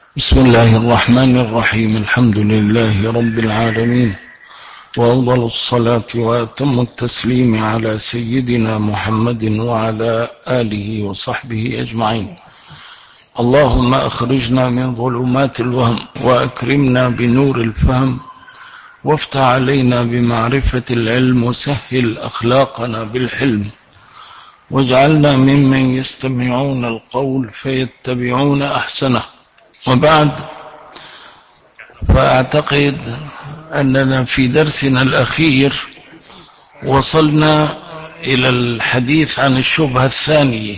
بسم الله الرحمن الرحيم. الحمد لله رب العالمين، وأفضل الصلاة وأتم التسليم على سيدنا محمد وعلى آله وصحبه أجمعين. اللهم أخرجنا من ظلمات الوهم وأكرمنا بنور الفهم، وافتح علينا بمعرفة العلم، وسهل أخلاقنا بالحلم، واجعلنا ممن يستمعون القول فيتبعون أحسنه. وبعد، فأعتقد أننا في درسنا الأخير وصلنا إلى الحديث عن الشبهة الثانية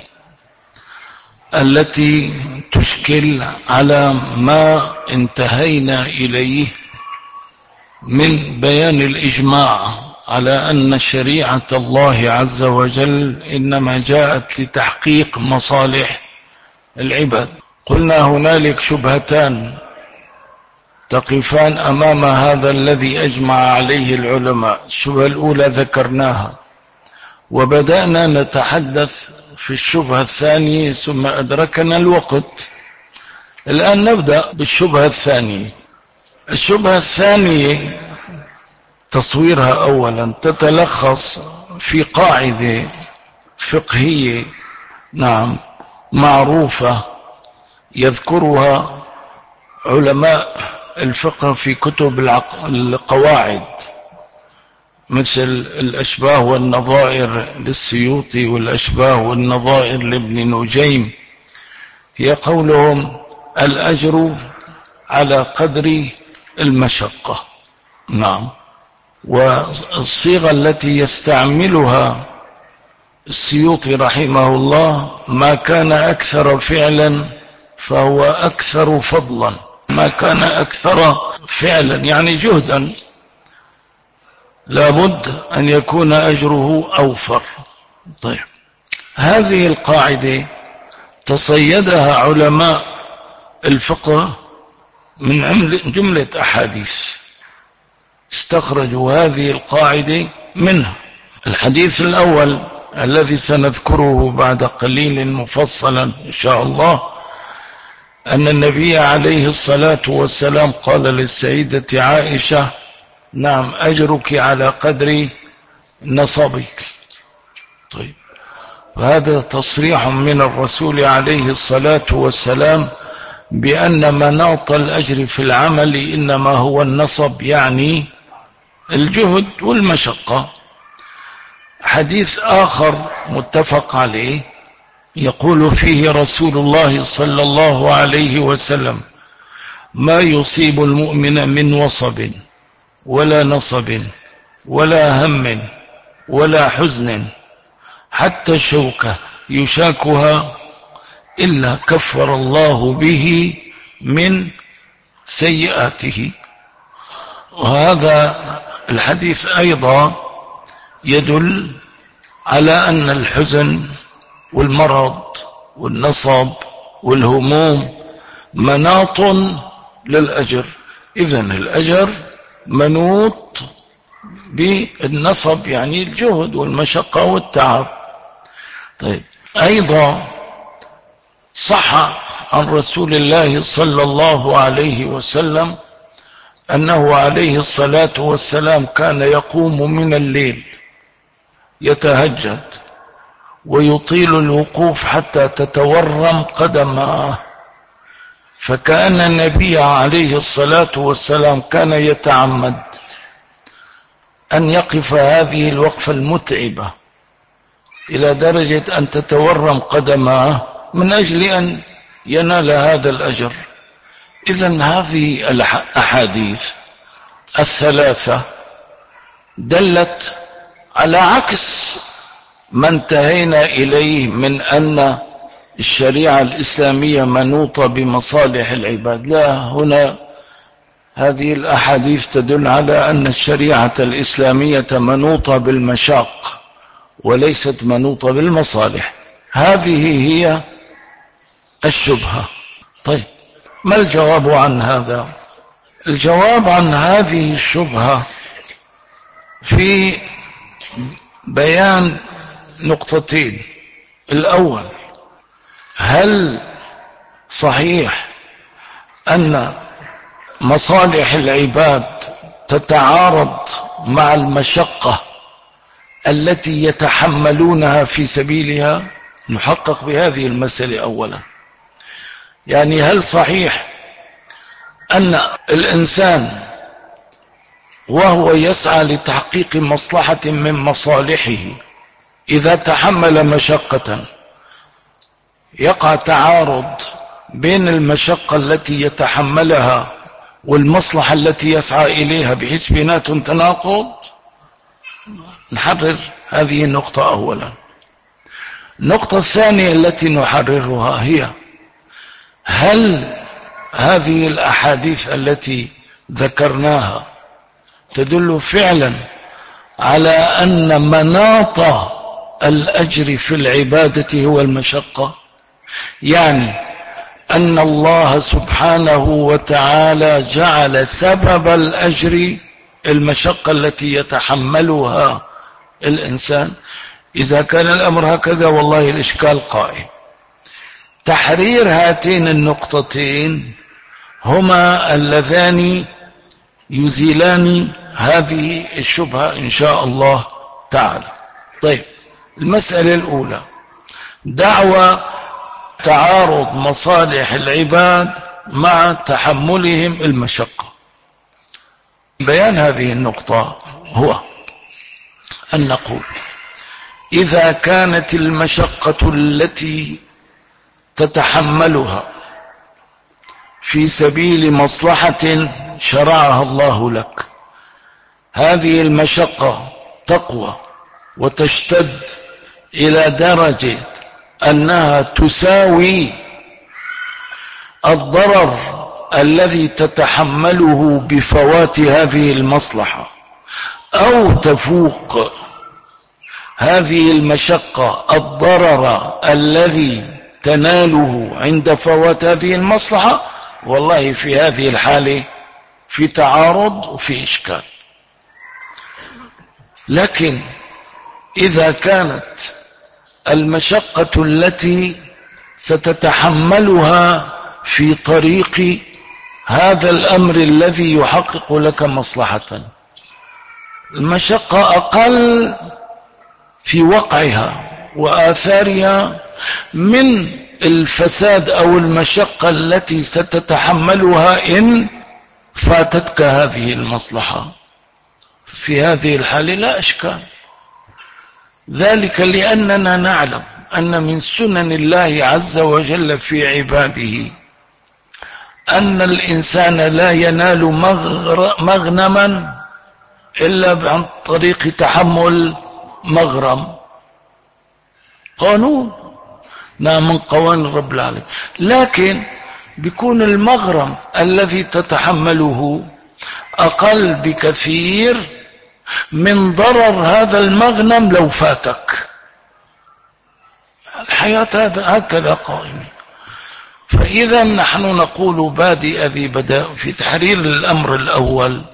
التي تشكل على ما انتهينا إليه من بيان الإجماع على أن شريعة الله عز وجل إنما جاءت لتحقيق مصالح العباد. قلنا هنالك شبهتان تقفان أمام هذا الذي أجمع عليه العلماء. الشبهة الأولى ذكرناها، وبدأنا نتحدث في الشبهة الثانية ثم أدركنا الوقت. الآن نبدأ بالشبهة الثانية. الشبهة الثانية تصويرها أولا تتلخص في قاعدة فقهية معروفة يذكرها علماء الفقه في كتب القواعد، مثل الأشباه والنظائر للسيوطي والأشباه والنظائر لابن نجيم. هي قولهم: الأجر على قدر المشقة. والصيغة التي يستعملها السيوطي رحمه الله: ما كان أكثر فعلا فهو أكثر فضلا. ما كان أكثر فعلا يعني جهدا، لابد أن يكون أجره أوفر. طيب، هذه القاعدة تصيدها علماء الفقه من جملة أحاديث استخرجوا هذه القاعدة منها. الحديث الأول الذي سنذكره بعد قليل مفصلا إن شاء الله، أن النبي عليه الصلاة والسلام قال للسيدة عائشة: نعم، أجرك على قدر نصبك. طيب، فهذا تصريح من الرسول عليه الصلاة والسلام بأن مناط الأجر في العمل إنما هو النصب، يعني الجهد والمشقة. حديث آخر متفق عليه يقول فيه رسول الله صلى الله عليه وسلم: ما يصيب المؤمن من وصب ولا نصب ولا هم ولا حزن حتى الشوكة يشاكها إلا كفر الله به من سيئاته. وهذا الحديث أيضا يدل على أن الحزن والمرض والنصب والهموم مناط للأجر. إذن الأجر منوط بالنصب، يعني الجهد والمشقة والتعب. طيب، أيضا صح عن رسول الله صلى الله عليه وسلم أنه عليه الصلاة والسلام كان يقوم من الليل يتهجد ويطيل الوقوف حتى تتورم قدماه، فكأن النبي عليه الصلاة والسلام كان يتعمد أن يقف هذه الوقفة المتعبة إلى درجة أن تتورم قدماه من أجل أن ينال هذا الأجر. إذن هذه الأحاديث الثلاثة دلت على عكس ما انتهينا إليه من أن الشريعة الإسلامية منوطة بمصالح العباد. لا، هنا هذه الأحاديث تدل على أن الشريعة الإسلامية منوطة بالمشاق وليست منوطة بالمصالح. هذه هي الشبهة. طيب، ما الجواب عن هذا؟ الجواب عن هذه الشبهة في بيان نقطتين. الأول: هل صحيح أن مصالح العباد تتعارض مع المشقة التي يتحملونها في سبيلها؟ نحقق بهذه المسألة أولا. يعني هل صحيح أن الإنسان وهو يسعى لتحقيق مصلحة من مصالحه إذا تحمل مشقة يقع تعارض بين المشقة التي يتحملها والمصلحة التي يسعى إليها بحيث بيناتهم تناقض؟ نحرر هذه النقطة أولا. النقطة الثانية التي نحررها هي: هل هذه الأحاديث التي ذكرناها تدل فعلا على أن مناط الأجر في العبادة هو المشقة؟ يعني أن الله سبحانه وتعالى جعل سبب الأجر المشقة التي يتحملها الإنسان؟ إذا كان الأمر هكذا والله الإشكال قائم. تحرير هاتين النقطتين هما اللذان يزيلان هذه الشبهة إن شاء الله تعالى. طيب، المسألة الأولى دعوى تعارض مصالح العباد مع تحملهم المشقة. بيان هذه النقطة هو أن نقول: إذا كانت المشقة التي تتحملها في سبيل مصلحة شرعها الله لك، هذه المشقة تقوى وتشتد إلى درجة أنها تساوي الضرر الذي تتحمله بفوات هذه المصلحة، أو تفوق هذه المشقة الضرر الذي تناله عند فوات هذه المصلحة، والله في هذه الحالة في تعارض وفي إشكال. لكن إذا كانت المشقة التي ستتحملها في طريق هذا الأمر الذي يحقق لك مصلحة، المشقة أقل في وقعها وآثارها من الفساد أو المشقة التي ستتحملها إن فاتتك هذه المصلحة، في هذه الحالة لا إشكال. ذلك لأننا نعلم أن من سنن الله عز وجل في عباده أن الإنسان لا ينال مغنما إلا عن طريق تحمل مغرم. قانون من قوانين رب العالمين، لكن بيكون المغرم الذي تتحمله أقل بكثير من ضرر هذا المغنم لو فاتك. الحياة هكذا قائمة. فإذا نحن نقول بادئ ذي بداء في تحرير الأمر الأول: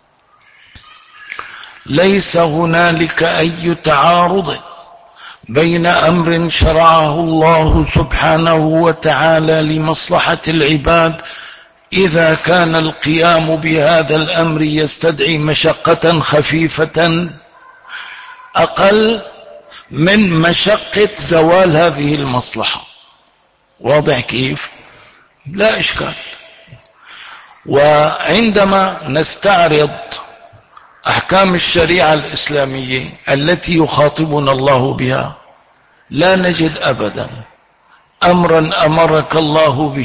ليس هنالك أي تعارض بين أمر شرعه الله سبحانه وتعالى لمصلحة العباد إذا كان القيام بهذا الأمر يستدعي مشقة خفيفة أقل من مشقة زوال هذه المصلحة. واضح كيف؟ لا إشكال. وعندما نستعرض أحكام الشريعة الإسلامية التي يخاطبنا الله بها لا نجد أبدا أمرا أمرك الله به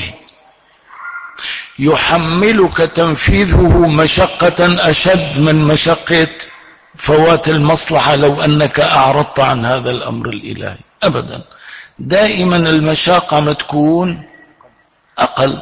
يحملك تنفيذه مشقة أشد من مشقة فوات المصلحة لو أنك أعرضت عن هذا الأمر الإلهي. أبدا، دائما المشاقة ما تكون أقل.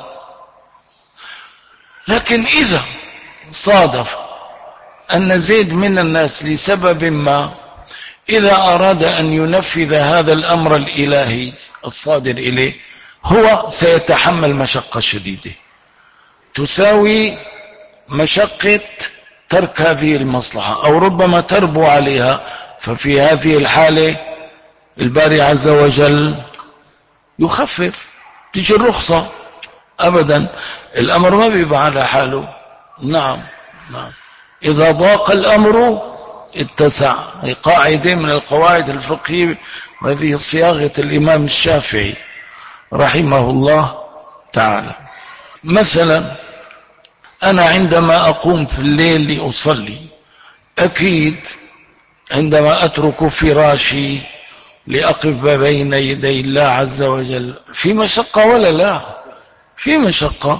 لكن إذا صادف أن زيد من الناس لسبب ما إذا أراد أن ينفذ هذا الأمر الإلهي الصادر إليه هو سيتحمل مشقة شديدة تساوي مشقة ترك هذه المصلحة أو ربما تربو عليها. ففي هذه الحالة الباري عز وجل يخفف، تيجي الرخصة أبدا، الأمر ما بيبقى على حاله. نعم. نعم. إذا ضاق الأمر اتسع، هي قاعدة من القواعد الفقهية، وهذه صياغة الإمام الشافعي رحمه الله تعالى. مثلا أنا عندما أقوم في الليل لأصلي، أكيد عندما أترك فراشي لأقف بين يدي الله عز وجل في مشقة ولا لا؟ في مشقة.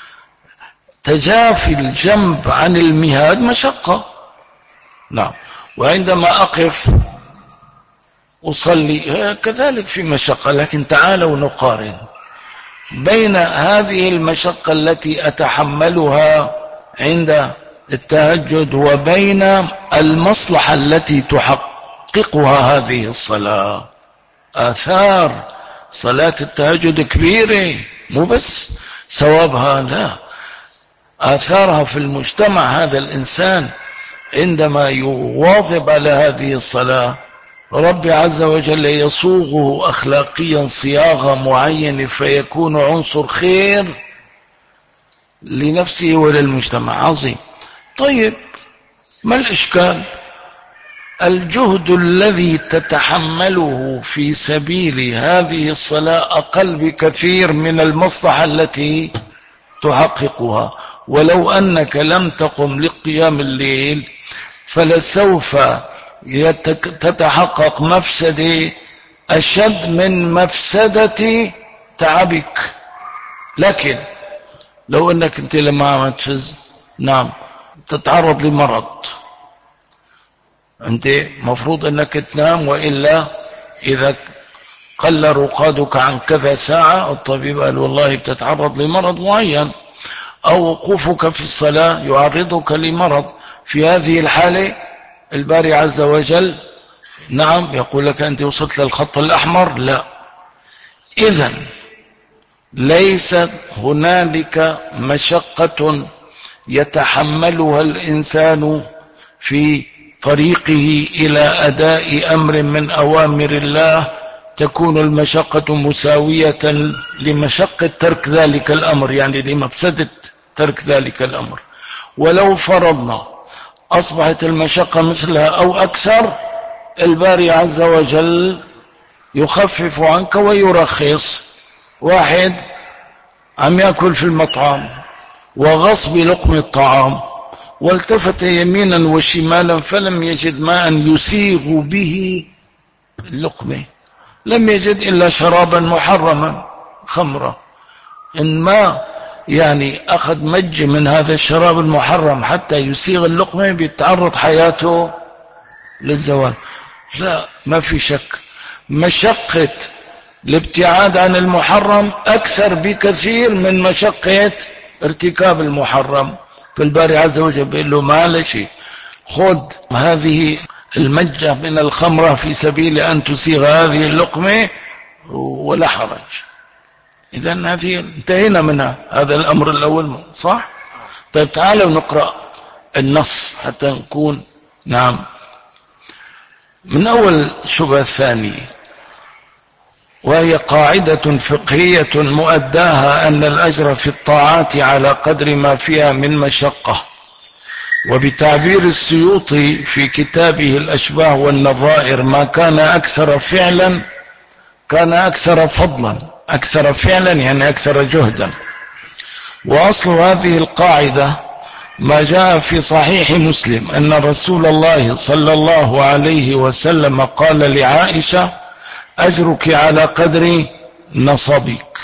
تجافي الجنب عن المهاد مشقة. نعم. وعندما أقف أصلي كذلك في مشقة. لكن تعالوا نقارن بين هذه المشقة التي أتحملها عند التهجد وبين المصلحة التي تحققها هذه الصلاة. آثار صلاة التهجد كبيرة، مو بس ثوابها، لا، آثارها في المجتمع. هذا الإنسان عندما يواظب على هذه الصلاة، رب عز وجل يصوغه أخلاقيا صياغة معينة، فيكون عنصر خير لنفسه وللمجتمع. عظيم. طيب، ما الإشكال؟ الجهد الذي تتحمله في سبيل هذه الصلاة أقل بكثير من المصلحة التي تحققها. ولو أنك لم تقم لقيام الليل فلسوف تتحقق مفسدة أشد من مفسدة تعبك. لكن لو أنك أنت لما تفز، نعم، تتعرض لمرض، أنت مفروض أنك تنام، وإلا إذا قل رقادك عن كذا ساعة الطبيب قال والله بتتعرض لمرض معين، أو وقوفك في الصلاة يعرضك لمرض. في هذه الحالة الباري عز وجل، نعم، يقول لك أنت وصلت للخط الأحمر. لا، إذن ليست هنالك مشقة يتحملها الإنسان في طريقه إلى أداء أمر من أوامر الله تكون المشقة مساوية لمشقة ترك ذلك الأمر، يعني لمفسدة ترك ذلك الأمر. ولو فرضنا أصبحت المشقة مثلها أو أكثر، الباري عز وجل يخفف عنك ويرخص. واحد عم يأكل في المطعم وغصب لقم الطعام، والتفت يمينا وشمالا فلم يجد ماء يسيغ به اللقمة، لم يجد إلا شرابا محرما، خمرة. إن ما يعني أخذ مج من هذا الشراب المحرم حتى يسيغ اللقمة بيتعرض حياته للزوال. لا، ما في شك مشقة الابتعاد عن المحرم أكثر بكثير من مشقة ارتكاب المحرم. فالباري عز وجل بيقول له معلش، خذ هذه المجة من الخمرة في سبيل أن تسيغ هذه اللقمة ولا حرج. إذن هذه انتهينا منها، هذا الأمر الأول، صح؟ طيب تعالوا نقرأ النص حتى نكون، نعم، من أول شبهة الثانية، وهي قاعدة فقهية مؤداها أن الأجر في الطاعات على قدر ما فيها من مشقة. وبتعبير السيوطي في كتابه الأشباه والنظائر، ما كان أكثر فعلا كان أكثر فضلا. أكثر فعلا يعني أكثر جهدا. وأصل هذه القاعدة ما جاء في صحيح مسلم أن رسول الله صلى الله عليه وسلم قال لعائشة: أجرك على قدر نصبك.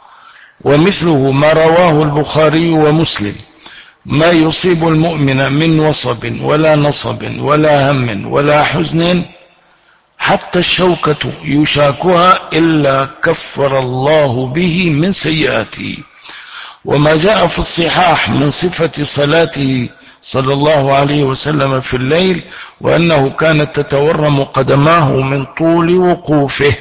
ومثله ما رواه البخاري ومسلم: ما يصيب المؤمن من وصب ولا نصب ولا هم ولا حزن حتى الشوكة يشاكها إلا كفر الله به من سيئاته. وما جاء في الصحاح من صفة صلاته صلى الله عليه وسلم في الليل، وأنه كانت تتورم قدماه من طول وقوفه.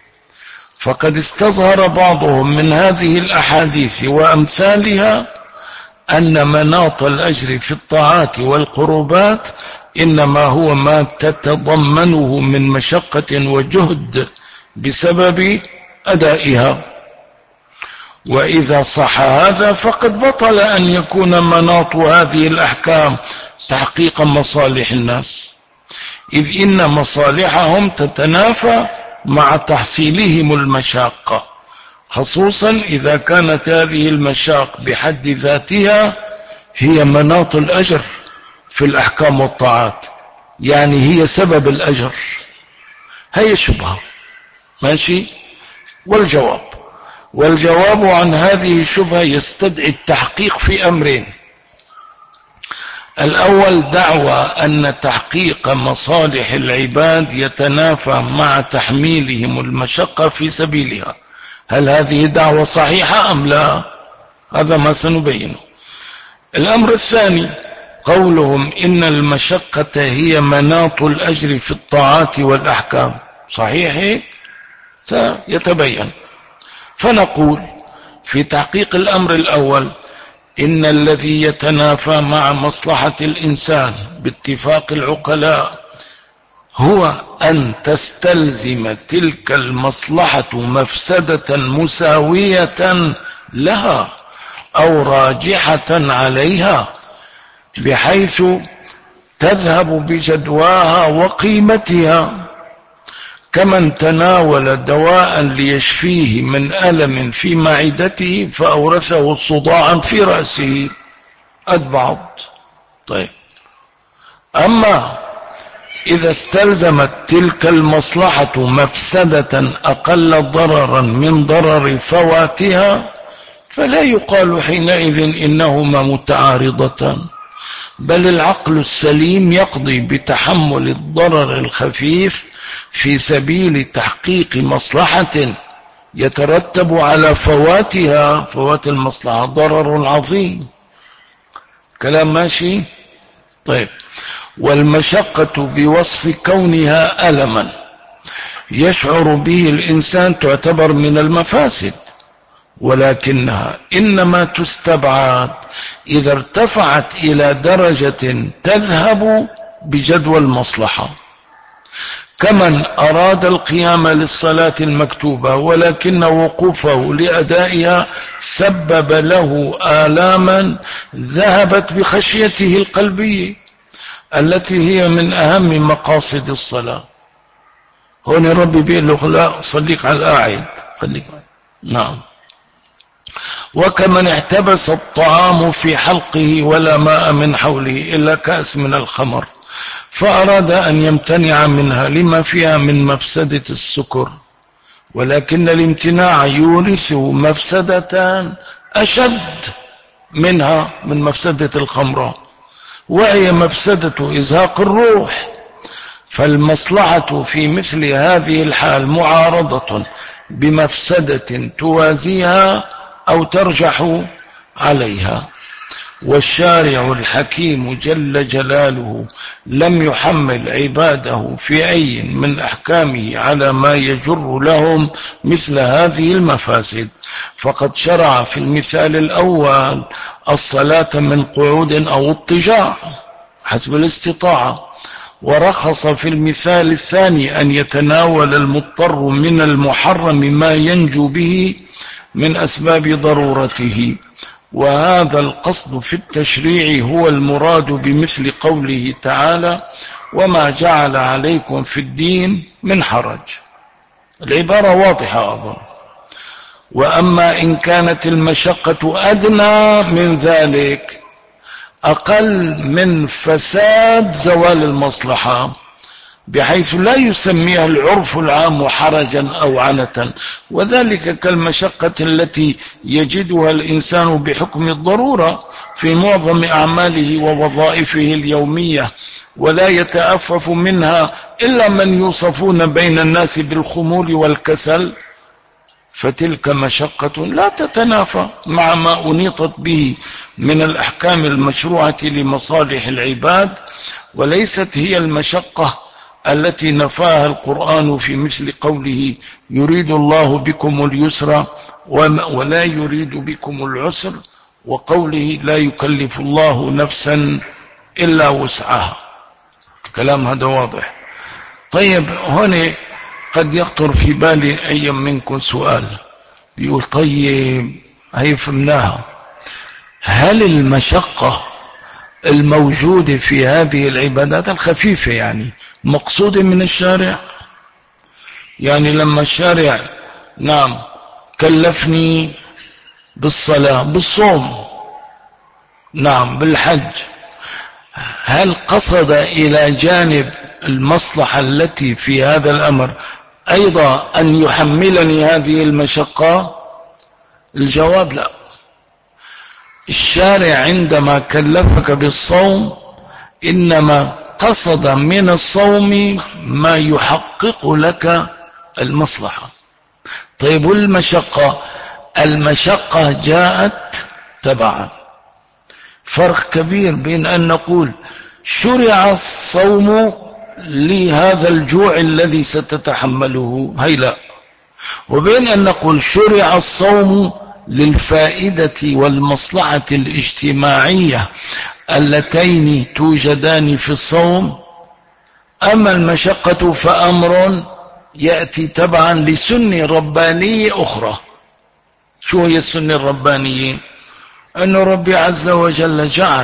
فقد استظهر بعضهم من هذه الأحاديث وأمثالها أن مناط الأجر في الطاعات والقربات إنما هو ما تتضمنه من مشقة وجهد بسبب أدائها. وإذا صح هذا فقد بطل أن يكون مناط هذه الأحكام تحقيق مصالح الناس، إذ إن مصالحهم تتنافى مع تحصيلهم المشاقة، خصوصا إذا كانت هذه المشاق بحد ذاتها هي مناط الأجر في الأحكام والطاعات، يعني هي سبب الأجر. هي شبهة ماشي. والجواب عن هذه الشبهة يستدعي التحقيق في أمرين: الأول دعوى أن تحقيق مصالح العباد يتنافى مع تحميلهم المشقة في سبيلها. هل هذه دعوة صحيحة أم لا؟ هذا ما سنبينه. الأمر الثاني قولهم إن المشقة هي مناط الأجر في الطاعات والأحكام، صحيح؟ سيتبين. فنقول في تحقيق الأمر الأول إن الذي يتنافى مع مصلحة الإنسان باتفاق العقلاء هو أن تستلزم تلك المصلحة مفسدة مساوية لها أو راجحة عليها، بحيث تذهب بجدواها وقيمتها، كمن تناول دواء ليشفيه من ألم في معدته فأورثه صداعا في رأسه. بعض. طيب، أما إذا استلزمت تلك المصلحة مفسدة أقل ضررا من ضرر فواتها فلا يقال حينئذ إنهما متعارضتان، بل العقل السليم يقضي بتحمل الضرر الخفيف في سبيل تحقيق مصلحة يترتب على فواتها، فوات المصلحة ضرر عظيم. كلام ماشي؟ طيب، والمشقة بوصف كونها ألما يشعر به الإنسان تعتبر من المفاسد، ولكنها إنما تستبعد إذا ارتفعت إلى درجة تذهب بجدوى المصلحة، كمن أراد القيام للصلاة المكتوبة ولكن وقوفه لأدائها سبب له آلاما ذهبت بخشيته القلبية التي هي من أهم مقاصد الصلاة. هون ربي بيقول له لا صليك على القاعد، خليك. نعم. وكمن احتبس الطعام في حلقه ولا ماء من حوله إلا كأس من الخمر فأراد أن يمتنع منها لما فيها من مفسدة السكر، ولكن الامتناع يورث مفسدة أشد منها من مفسدة الخمر، وهي مفسدة إزهاق الروح. فالمصلحة في مثل هذه الحال معارضة بمفسدة توازيها أو ترجح عليها. والشارع الحكيم جل جلاله لم يحمل عباده في أي من أحكامه على ما يجر لهم مثل هذه المفاسد، فقد شرع في المثال الأول الصلاة من قعود أو اضطجاع حسب الاستطاعة، ورخص في المثال الثاني أن يتناول المضطر من المحرم ما ينجو به من أسباب ضرورته. وهذا القصد في التشريع هو المراد بمثل قوله تعالى وما جعل عليكم في الدين من حرج. العبارة واضحة أظن. وأما إن كانت المشقة أدنى من ذلك أقل من فساد زوال المصلحة، بحيث لا يسميها العرف العام حرجا أو عنة، وذلك كالمشقة التي يجدها الإنسان بحكم الضرورة في معظم أعماله ووظائفه اليومية، ولا يتأفف منها إلا من يوصفون بين الناس بالخمول والكسل، فتلك مشقة لا تتنافى مع ما أنيطت به من الأحكام المشروعة لمصالح العباد، وليست هي المشقة التي نفاها القرآن في مثل قوله يريد الله بكم اليسر ولا يريد بكم العسر، وقوله لا يكلف الله نفسا إلا وسعها. كلام هذا واضح. طيب، هنا قد يخطر في بالي أي منكم سؤال، يقول طيب هي فهمناها. هل المشقة الموجودة في هذه العبادات الخفيفة يعني مقصودة من الشارع؟ يعني لما الشارع نعم كلفني بالصلاة، بالصوم، نعم بالحج، هل قصد إلى جانب المصلحة التي في هذا الأمر أيضا أن يحملني هذه المشقة؟ الجواب لا. الشارع عندما كلفك بالصوم إنما قصد من الصوم ما يحقق لك المصلحة. طيب والمشقة؟ المشقة جاءت تبعا. فرق كبير بين أن نقول شرع الصوم لهذا الجوع الذي ستتحمله، هي لا، وبين أن نقول شرع الصوم للفائدة والمصلحة الاجتماعية اللتين توجدان في الصوم. أما المشقة فأمر يأتي تبعا لسنة ربانية أخرى. شو هي السنة الربانية؟ أن ربي عز وجل جعل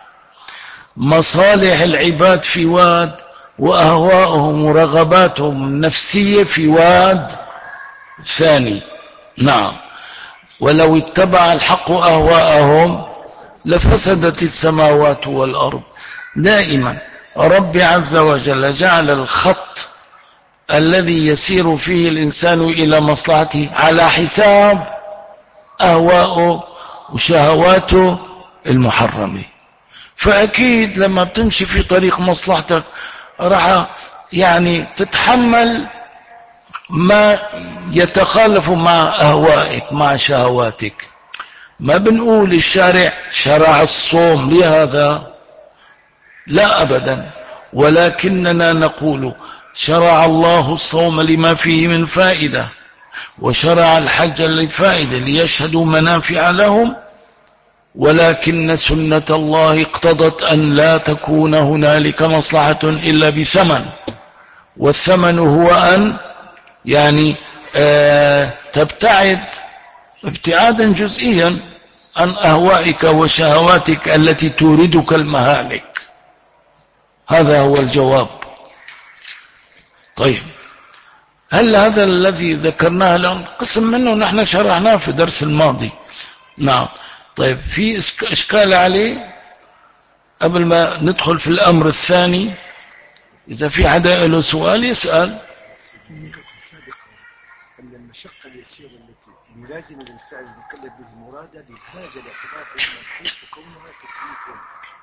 مصالح العباد في واد، وأهواءهم ورغباتهم النفسية في واد ثاني. نعم، ولو اتبع الحق أهواءهم لفسدت السماوات والأرض. دائما ربي عز وجل جعل الخط الذي يسير فيه الإنسان إلى مصلحته على حساب أهواءه وشهواته المحرمة. فأكيد لما بتمشي في طريق مصلحتك راح يعني تتحمل ما يتخالف مع أهوائك مع شهواتك. ما بنقول الشارع شرع الصوم لهذا، لا أبدا، ولكننا نقول شرع الله الصوم لما فيه من فائدة، وشرع الحج للفائدة ليشهدوا منافع لهم، ولكن سنة الله اقتضت أن لا تكون هنالك مصلحة إلا بثمن، والثمن هو أن يعني تبتعد ابتعادا جزئيا عن أهوائك وشهواتك التي توردك المهالك. هذا هو الجواب. طيب، هل هذا الذي ذكرناه الآن قسم منه نحن شرعناه في درس الماضي؟ نعم. طيب، في إشكال عليه قبل ما ندخل في الأمر الثاني؟ إذا في حدا له سؤال يسأل. أن المشقة اليسيرة التي ملازمة للفعل المكلف به مرادة بهذا الاعتبار من حيث كونها تكليف.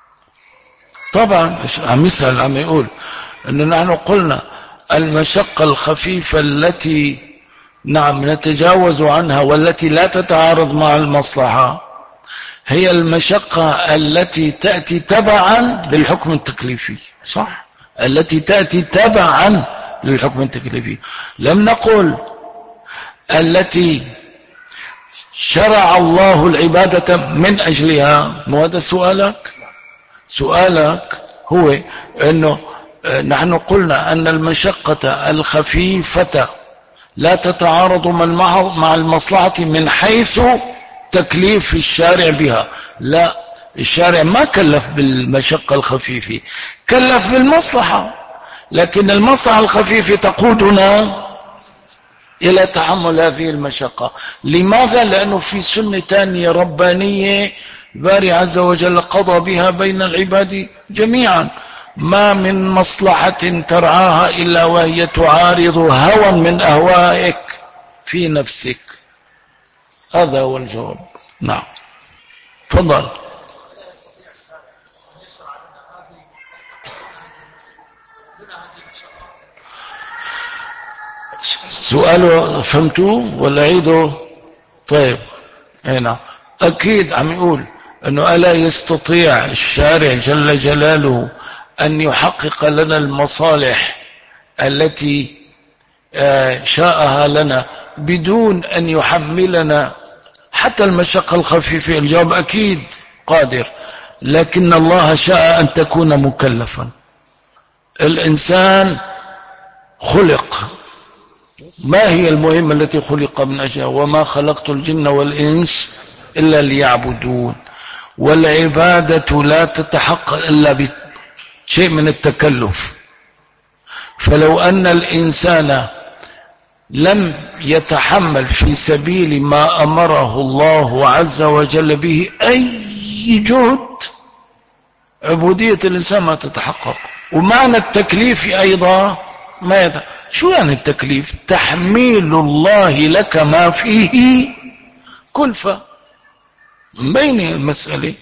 طبعا عم يسأل، عم يقول أنه نحن قلنا المشقة الخفيفة التي نعم نتجاوز عنها والتي لا تتعارض مع المصلحة هي المشقة التي تأتي تبعا للحكم التكليفي، صح؟ التي تأتي تبعا للحكم التكليفي. لم نقل التي شرع الله العبادة من أجلها. مو هذا سؤالك؟ سؤالك هو أنه نحن قلنا أن المشقة الخفيفة لا تتعارض مع المصلحة من حيث تكليف الشارع بها. لا، الشارع ما كلف بالمشقة الخفيفة، كلف بالمصلحة، لكن المصلحة الخفيفة تقودنا إلى تحمل هذه المشقة. لماذا؟ لأنه في سنة تانية ربانية باري عز وجل قضى بها بين العباد جميعا. ما من مصلحة ترعاها إلا وهي تعارض هوى من أهوائك في نفسك. هذا هو الجواب. نعم، تفضل. سؤاله فهمتوه ولا عيده؟ طيب، هنا أكيد عم يقول أنه ألا يستطيع الشارع جل جلاله أن يحقق لنا المصالح التي شاءها لنا بدون أن يحملنا حتى المشقة الخفيفة؟ الجواب أكيد قادر، لكن الله شاء أن تكون مكلفا. الإنسان خلق، ما هي المهمة التي خلق من أجلها؟ وما خلقت الجن والإنس إلا ليعبدون، والعبادة لا تتحقق إلا بشيء من التكلف. فلو أن الإنسان لم يتحمل في سبيل ما أمره الله عز وجل به أي جهد، عبودية الإنسان ما تتحقق. ومعنى التكليف أيضا ما يتحقق. شو يعني التكليف؟ تحميل الله لك ما فيه كلفة من بين المسألة.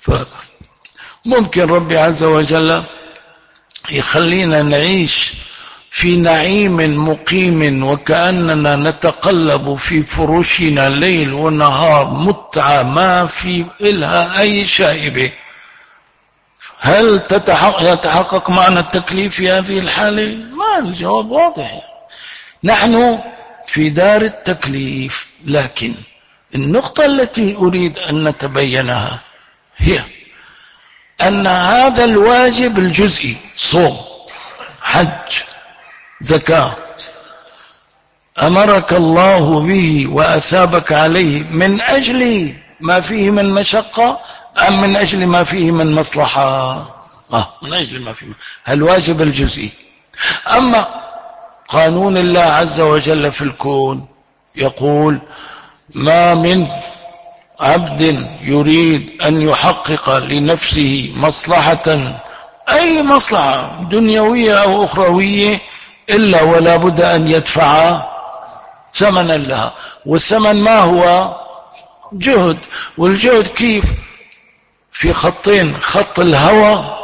فممكن ربي عز وجل يخلينا نعيش في نعيم مقيم وكأننا نتقلب في فرشنا ليل ونهار، متعة ما في إلها أي شائبة. هل يتحقق معنى التكليف في هذه الحالة؟ ما الجواب واضح. نحن في دار التكليف، لكن النقطة التي أريد أن نتبينها هي أن هذا الواجب الجزئي، صوم، حج، زكاة، أمرك الله به وأثابك عليه من أجل ما فيه من مشقة أم من أجل ما فيه من مصلحة؟ من أجل ما فيه الواجب الجزئي. أما قانون الله عز وجل في الكون يقول: ما من عبد يريد أن يحقق لنفسه مصلحة، أي مصلحة دنيوية أو أخروية، إلا ولا بد أن يدفع ثمنا لها. والثمن ما هو؟ جهد. والجهد كيف؟ في خطين: خط الهوى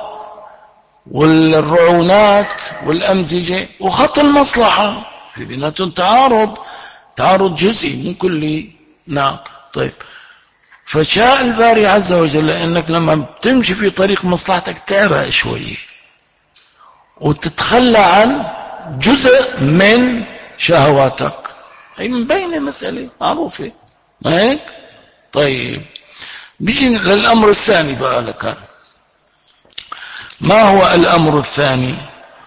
والرعونات والأمزجة، وخط المصلحة. في بيناتهم تعارض جزئي من كل. نعم. طيب، فشاء الباري عز وجل انك لما بتمشي في طريق مصلحتك تعرق شوية وتتخلى عن جزء من شهواتك. هي من بين المسألة معروفة، ما هيك؟ طيب، بيجي للأمر الثاني بقى لك. ما هو الأمر الثاني؟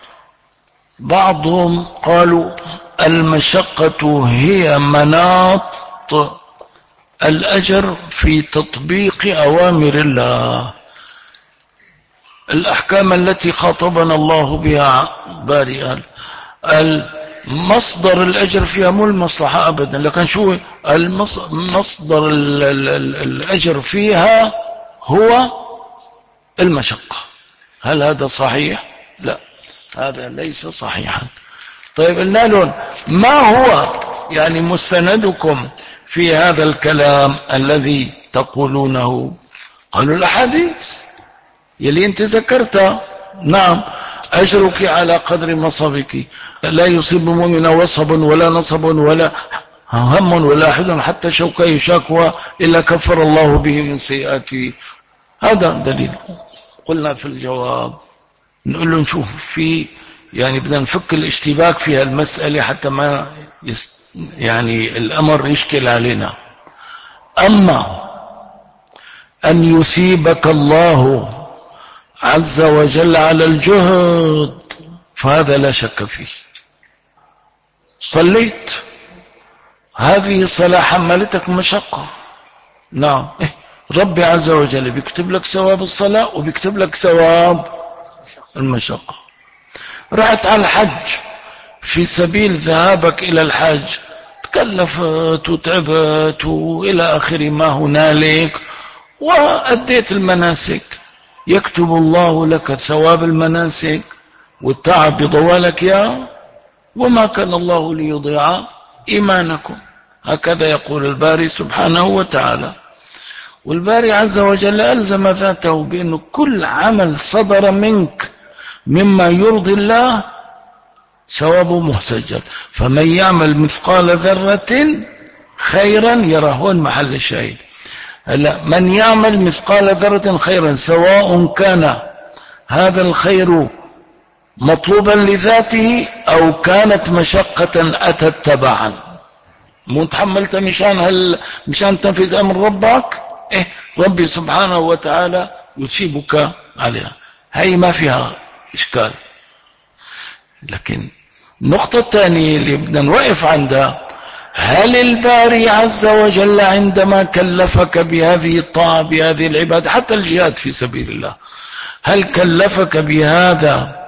بعضهم قالوا المشقة هي مناط الأجر في تطبيق أوامر الله. الأحكام التي خاطبنا الله بها بارئا، المصدر الأجر فيها مو المصلحة أبدا، لكن شو مصدر الأجر فيها؟ هو المشقة. هل هذا صحيح؟ لا، هذا ليس صحيحا. طيب، قلنا لهم ما هو يعني مستندكم في هذا الكلام الذي تقولونه؟ قالوا الأحاديث يلي انت ذكرتها. نعم: أجرك على قدر مصابك، لا يصيب مؤمنا وصب ولا نصب ولا هم ولا حزن حتى شوكة يشاكوا إلا كفر الله به من سيئاته. هذا دليل. قلنا في الجواب نقول له نشوف في يعني بدنا نفك الاشتباك في المسألة حتى ما يعني الأمر يشكل علينا. أما أن يثيبك الله عز وجل على الجهد فهذا لا شك فيه. صليت، هذه الصلاة حملتك مشقة. نعم، ربي عز وجل بيكتب لك ثواب الصلاة وبيكتب لك ثواب المشقة. رحت على الحج، في سبيل ذهابك إلى الحج تكلفت وتعبت وإلى آخر ما هنالك وأديت المناسك، يكتب الله لك ثواب المناسك والتعب بضوالك يا، وما كان الله ليضيع إيمانكم. هكذا يقول الباري سبحانه وتعالى. والباري عز وجل ألزم ذاته بأنه كل عمل صدر منك مما يرضي الله ثوابه مسجل. فمن يعمل مثقال ذرة خيرا يره، هو المحل الشاهد. هلا من يعمل مثقال ذرة خيرا، سواء كان هذا الخير مطلوبا لذاته أو كانت مشقة أتت تبعا، مو تحملت مشان تنفذ أمر ربك، ربي سبحانه وتعالى يثيبك عليها. هي ما فيها إشكال. لكن النقطة الثانية اللي بدنا نوقف عندها، هل الباري عز وجل عندما كلفك بهذه الطاعة بهذه العبادة حتى الجهاد في سبيل الله هل كلفك بهذا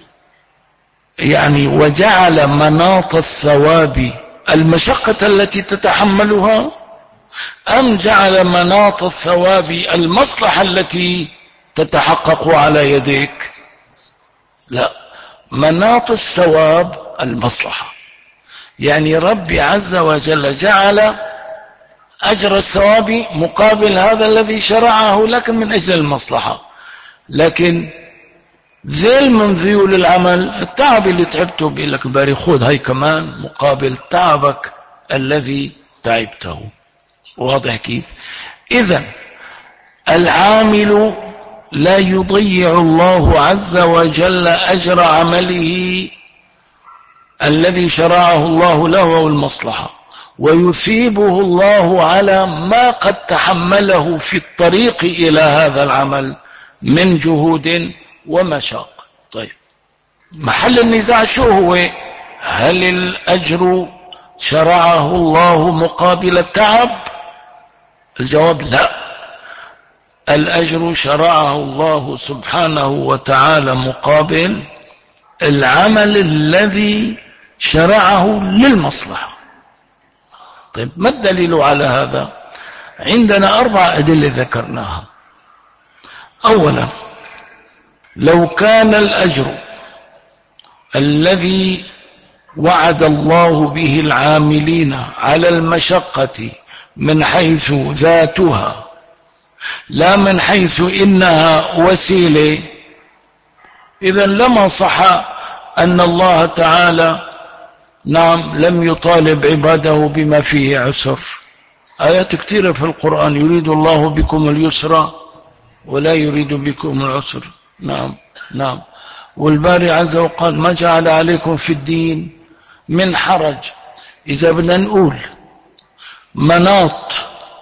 يعني وجعل مناط الثواب المشقة التي تتحملها أم جعل مناط الثواب المصلحة التي تتحقق على يديك؟ لا، مناط الثواب المصلحة. يعني ربي عز وجل جعل أجر الثواب مقابل هذا الذي شرعه لك من أجل المصلحة، لكن ذيل من ذيول العمل التعب اللي تعبته بيقول لك باري خذ هاي كمان مقابل تعبك الذي تعبته. واضح كيف؟ إذن العامل لا يضيع الله عز وجل أجر عمله الذي شرعه الله له والمصلحة، ويثيبه الله على ما قد تحمله في الطريق إلى هذا العمل من جهود ومشاق. طيب محل النزاع شو هو؟ هل الأجر شرعه الله مقابل التعب؟ الجواب لا، الأجر شرعه الله سبحانه وتعالى مقابل العمل الذي شرعه للمصلحة. طيب ما الدليل على هذا؟ عندنا 4 أدلة ذكرناها. أولا، لو كان الأجر الذي وعد الله به العاملين على المشقة من حيث ذاتها لا من حيث إنها وسيلة، إذن لما صح أن الله تعالى لم يطالب عباده بما فيه عسر. آيات كثيرة في القرآن يريد الله بكم اليسر ولا يريد بكم العسر. نعم. والباري عز وجل قال ما جعل عليكم في الدين من حرج. إذا بدنا نقول مناط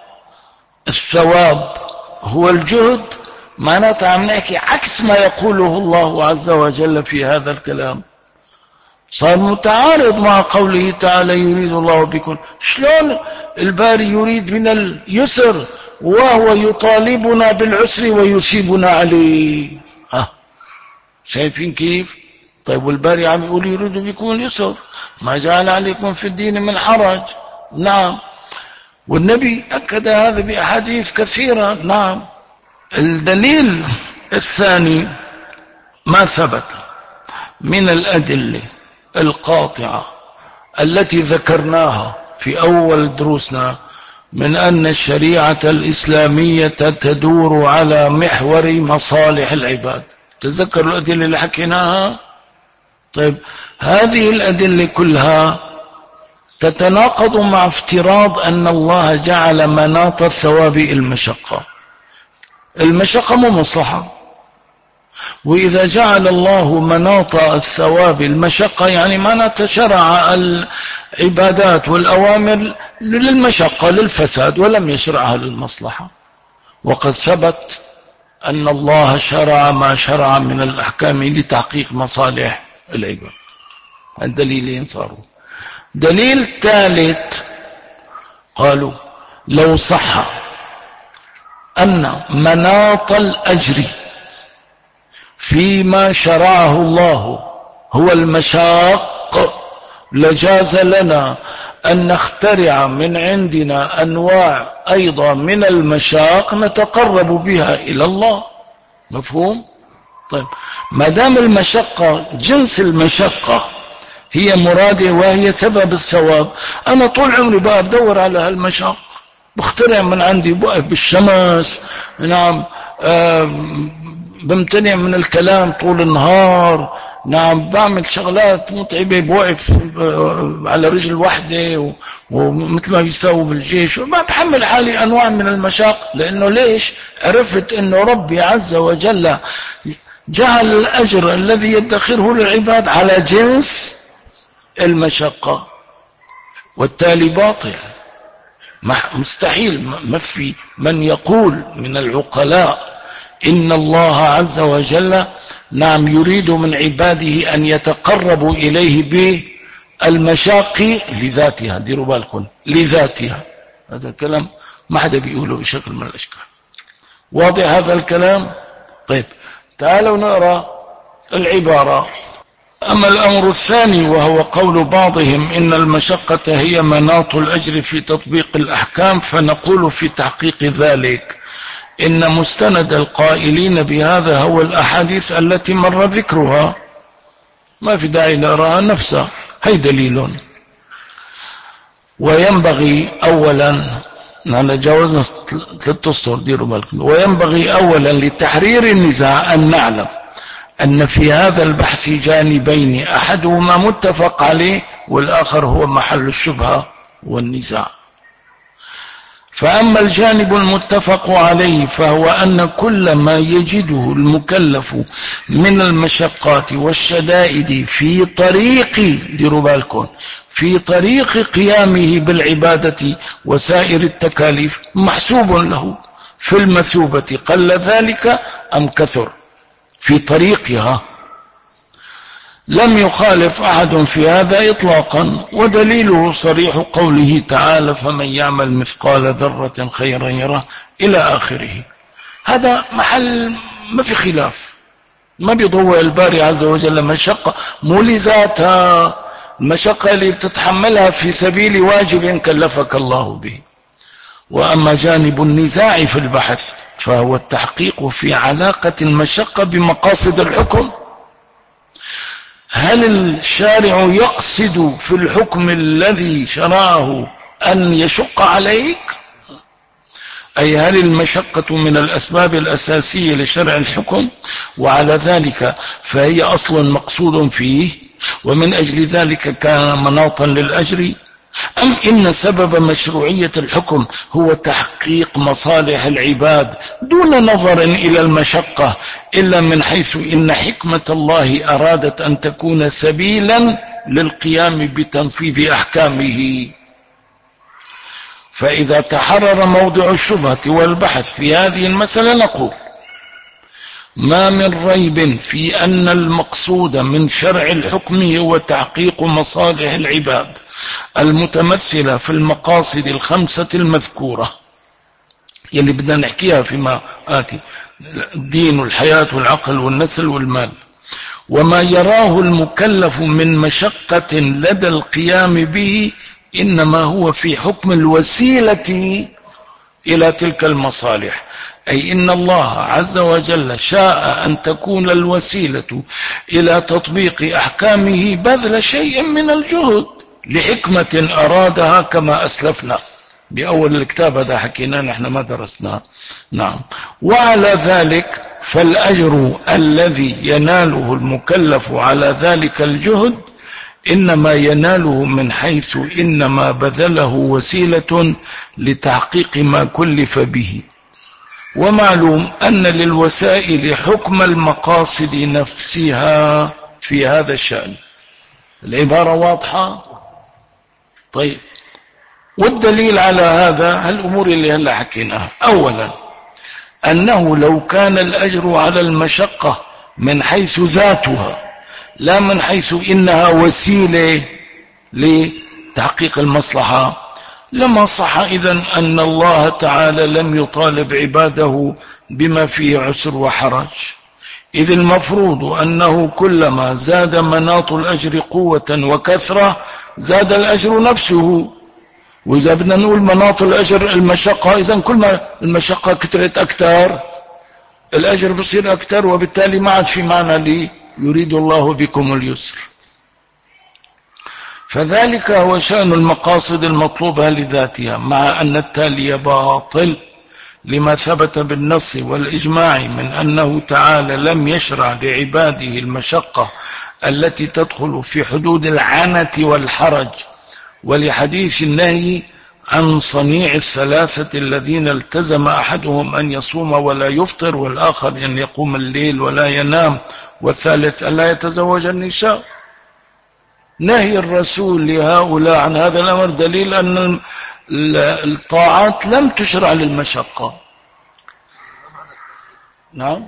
الثواب هو الجهد، معناتها عم نحكي عكس ما يقوله الله عز وجل في هذا الكلام، صار متعارض مع قوله تعالى يريد الله بكم. شلون الباري يريد من اليسر وهو يطالبنا بالعسر ويثيبنا عليه؟ شايفين كيف؟ طيب والباري عم يقول يريد بكم اليسر، ما جعل عليكم في الدين من حرج. نعم، والنبي أكد هذا بأحاديث كثيرة. نعم. الدليل الثاني ما ثبت من الأدلة القاطعة التي ذكرناها في أول دروسنا من أن الشريعة الإسلامية تدور على محور مصالح العباد. تذكروا الأدلة اللي حكيناها؟ طيب هذه الأدلة كلها تتناقض مع افتراض أن الله جعل مناط الثواب المشقة. المشقة مو مصلحة، وإذا جعل الله مناط الثواب المشقة يعني معناته شرع العبادات والأوامر للمشقة للفساد ولم يشرعها للمصلحة. وقد ثبت أن الله شرع ما شرع من الأحكام لتحقيق مصالح العباد. الدليلين صاروا. دليل ثالث، قالوا لو صح أن مناط الأجر فيما شرعه الله هو المشاق لجاز لنا أن نخترع من عندنا أنواع أيضا من المشاق نتقرب بها إلى الله. مفهوم؟ طيب ما دام المشقة جنس المشقة هي مرادة وهي سبب الثواب، أنا طول عمري بقى بدور على هالمشاق، بخترع من عندي، بوقف بالشمس، نعم، بمتنع من الكلام طول النهار، نعم، بعمل شغلات متعبة، بوقف على رجل واحدة ومثل ما بيساووا بالجيش، وما بحمل حالي أنواع من المشاق. لأنه ليش؟ عرفت أنه ربي عز وجل جعل الأجر الذي يدخره للعباد على جنس المشقة، والتالي باطل. مستحيل، ما في من يقول من العقلاء إن الله عز وجل نعم يريد من عباده أن يتقربوا إليه المشاق لذاتها، ديروا بالكم لذاتها، هذا الكلام ما حدا بيقوله بشكل من الأشكال. واضح هذا الكلام؟ طيب تعالوا نقرأ العبارة. أما الأمر الثاني وهو قول بعضهم إن المشقة هي مناط الأجر في تطبيق الأحكام، فنقول في تحقيق ذلك إن مستند القائلين بهذا هو الأحاديث التي مر ذكرها، ما في داعي نراها نفسها، هي دليل. وينبغي أولا، نحن جاوزنا 3 أسطر ديروا بالكم، وينبغي أولا لتحرير النزاع أن نعلم أن في هذا البحث جانبين، أحدهما متفق عليه والآخر هو محل الشبهة والنزاع. فأما الجانب المتفق عليه فهو أن كل ما يجده المكلف من المشقات والشدائد في طريق، ديروا بالكم، في طريق قيامه بالعبادة وسائر التكاليف محسوب له في المثوبة، قل ذلك أم كثر، في طريقها. لم يخالف أحد في هذا إطلاقا، ودليله صريح قوله تعالى فمن يعمل مثقال ذرة خيرا يره إلى آخره. هذا محل ما في خلاف، ما بيضوء الباري عز وجل مشقة مو لذاتها، المشقة اللي بتتحملها في سبيل واجب كلفك الله به. وأما جانب النزاع في البحث فهو التحقيق في علاقة المشقة بمقاصد الحكم. هل الشارع يقصد في الحكم الذي شرعه أن يشق عليك؟ أي هل المشقة من الأسباب الأساسية لشرع الحكم، وعلى ذلك فهي أصل مقصود فيه ومن أجل ذلك كان مناطا للأجر، أم إن سبب مشروعية الحكم هو تحقيق مصالح العباد دون نظر إلى المشقة، إلا من حيث إن حكمة الله أرادت أن تكون سبيلا للقيام بتنفيذ أحكامه. فإذا تحرر موضع الشبهة والبحث في هذه المسألة نقول ما من ريب في أن المقصود من شرع الحكم هو تحقيق مصالح العباد المتمثلة في المقاصد الخمسة المذكورة يلي بدنا نحكيها فيما آتي: الدين والحياة والعقل والنسل والمال. وما يراه المكلف من مشقة لدى القيام به إنما هو في حكم الوسيلة إلى تلك المصالح، أي إن الله عز وجل شاء أن تكون الوسيلة إلى تطبيق أحكامه بذل شيء من الجهد لحكمة أرادها كما أسلفنا بأول الكتاب، هذا حكينا نحن ما درسناه. نعم. وعلى ذلك فالأجر الذي يناله المكلف على ذلك الجهد إنما يناله من حيث إنما بذله وسيلة لتحقيق ما كلف به. ومعلوم أن للوسائل حكم المقاصد نفسها في هذا الشأن. العبارة واضحة؟ طيب، والدليل على هذا الأمور اللي هلا حكيناها. أولا أنه لو كان الأجر على المشقة من حيث ذاتها لا من حيث إنها وسيلة لتحقيق المصلحة لما صح إذن أن الله تعالى لم يطالب عباده بما فيه عسر وحرج، إذ المفروض أنه كلما زاد مناط الأجر قوة وكثرة زاد الأجر نفسه. وإذا بدنا نقول مناط الأجر المشقة، إذن كل ما المشقة كثرت أكثر الأجر بصير أكثر، وبالتالي ما عاد في معنى لي يريد الله بكم اليسر. فذلك هو شأن المقاصد المطلوبة لذاتها، مع أن التالي باطل لما ثبت بالنص والإجماع من أنه تعالى لم يشرع لعباده المشقة التي تدخل في حدود العنة والحرج، ولحديث النهي عن صنيع الثلاثة الذين التزم أحدهم أن يصوم ولا يفطر، والآخر أن يقوم الليل ولا ينام، والثالث أن لا يتزوج النساء. نهي الرسول لهؤلاء عن هذا الأمر دليل أن الطاعات لم تشرع للمشقة. نعم.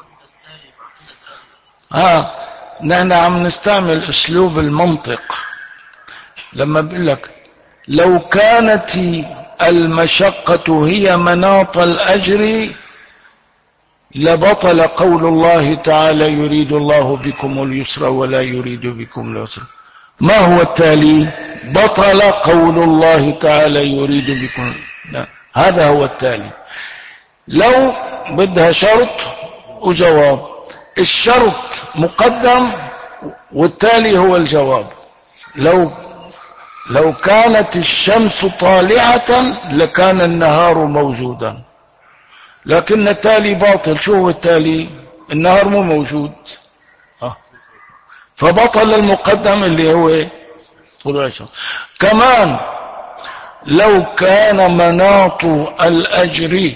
نحن عم نستعمل أسلوب المنطق لما بقول لك لو كانت المشقة هي مناط الأجر لبطل قول الله تعالى يريد الله بكم اليسر ولا يريد بكم العسر. ما هو التالي؟ بطل قول الله تعالى يريد بكم، لا. هذا هو التالي. لو بدها شرط وجواب، الشرط مقدم والتالي هو الجواب. لو كانت الشمس طالعة لكان النهار موجودا، لكن التالي باطل. شو هو التالي؟ النهار مو موجود، فبطل المقدم اللي هو طلوع الشمس. كمان لو كان مناط الأجر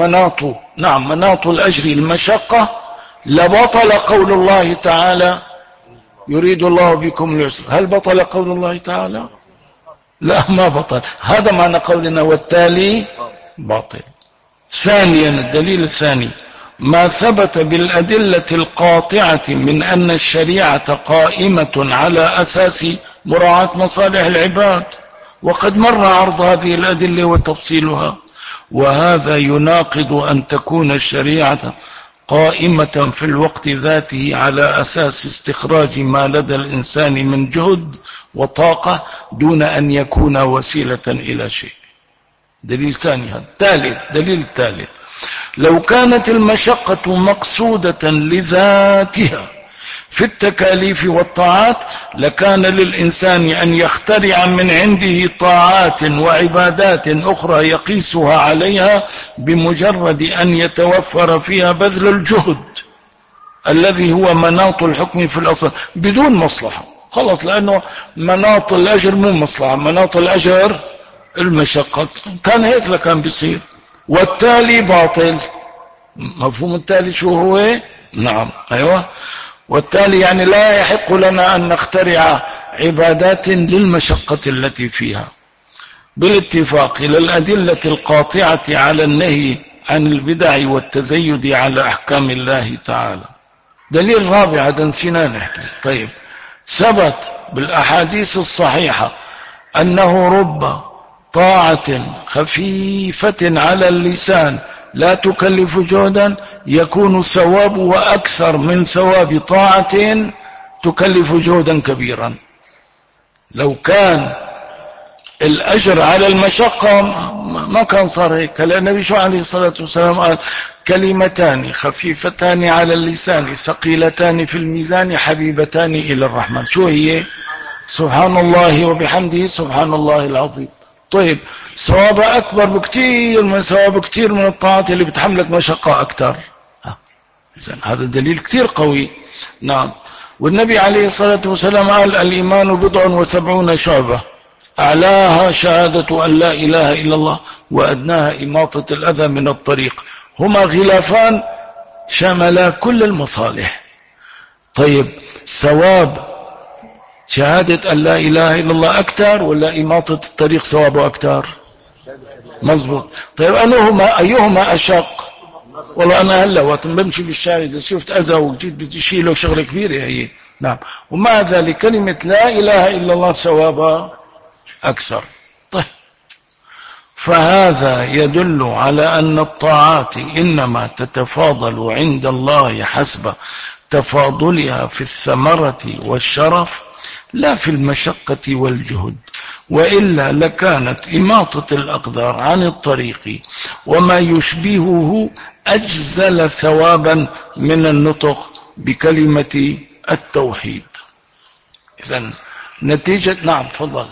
مناط الأجر المشقة لبطل قول الله تعالى يريد الله بكم اليسر. هل بطل قول الله تعالى؟ لا، ما بطل. هذا معنى قولنا والتالي باطل. ثانيا، الدليل الثاني ما ثبت بالأدلة القاطعة من أن الشريعة قائمة على أساس مراعاة مصالح العباد، وقد مر عرض هذه الأدلة وتفصيلها. وهذا يناقض أن تكون الشريعة قائمة في الوقت ذاته على أساس استخراج ما لدى الإنسان من جهد وطاقة دون أن يكون وسيلة إلى شيء. دليل ثاني. دليل الثالث لو كانت المشقة مقصودة لذاتها في التكاليف والطاعات لكان للإنسان أن يخترع من عنده طاعات وعبادات أخرى يقيسها عليها بمجرد أن يتوفر فيها بذل الجهد الذي هو مناط الحكم في الأصل بدون مصلحة. خلاص، لأنه مناط الأجر مو مصلحة، مناط الأجر المشقة. كان هيك لكان بيصير. والتالي باطل. مفهوم التالي شو هو؟ نعم، أيوة. والتالي يعني لا يحق لنا أن نخترع عبادات للمشقة التي فيها. بالاتفاق إلى الأدلة القاطعة على النهي عن البدع والتزيد على أحكام الله تعالى. دليل رابع، هذا نسينا نحكي. طيب، ثبت بالأحاديث الصحيحة أنه رب طاعة خفيفة على اللسان لا تكلف جهدا يكون ثوابه أكثر من ثواب طاعة تكلف جهدا كبيرا. لو كان الأجر على المشقة ما كان صار هيك. النبي شو عليه الصلاة والسلام قال كلمتان خفيفتان على اللسان ثقيلتان في الميزان حبيبتان إلى الرحمن. شو هي؟ سبحان الله وبحمده سبحان الله العظيم. طيب، ثواب أكبر بكتير من ثواب كتير من الطاعات اللي بتحملك مشقة أكتر. إذن هذا دليل كتير قوي. نعم. والنبي عليه الصلاة والسلام قال الإيمان 70 شعبة أعلاها شهادة أن لا إله إلا الله وأدناها إماطة الأذى من الطريق. هما غلافان شملا كل المصالح. طيب، ثواب شهادة أن لا إله إلا الله أكثر ولا إماطة الطريق ثوابه أكثر؟ مظبوط. طيب، أيهما أشق؟ والله أنا هلا وقت بمشي بالشارع إذا شفت أذى وجيت بدي شيله شغلة كبيرة هي. نعم. ومع ذلك كلمة لا إله إلا الله ثوابها أكثر. طيب، فهذا يدل على أن الطاعات إنما تتفاضل عند الله حسب تفاضلها في الثمرة والشرف لا في المشقة والجهد، وإلا لكانت إماطة الأقدار عن الطريق وما يشبهه أجزل ثوابا من النطق بكلمة التوحيد. إذن نتيجة. نعم، تفضل.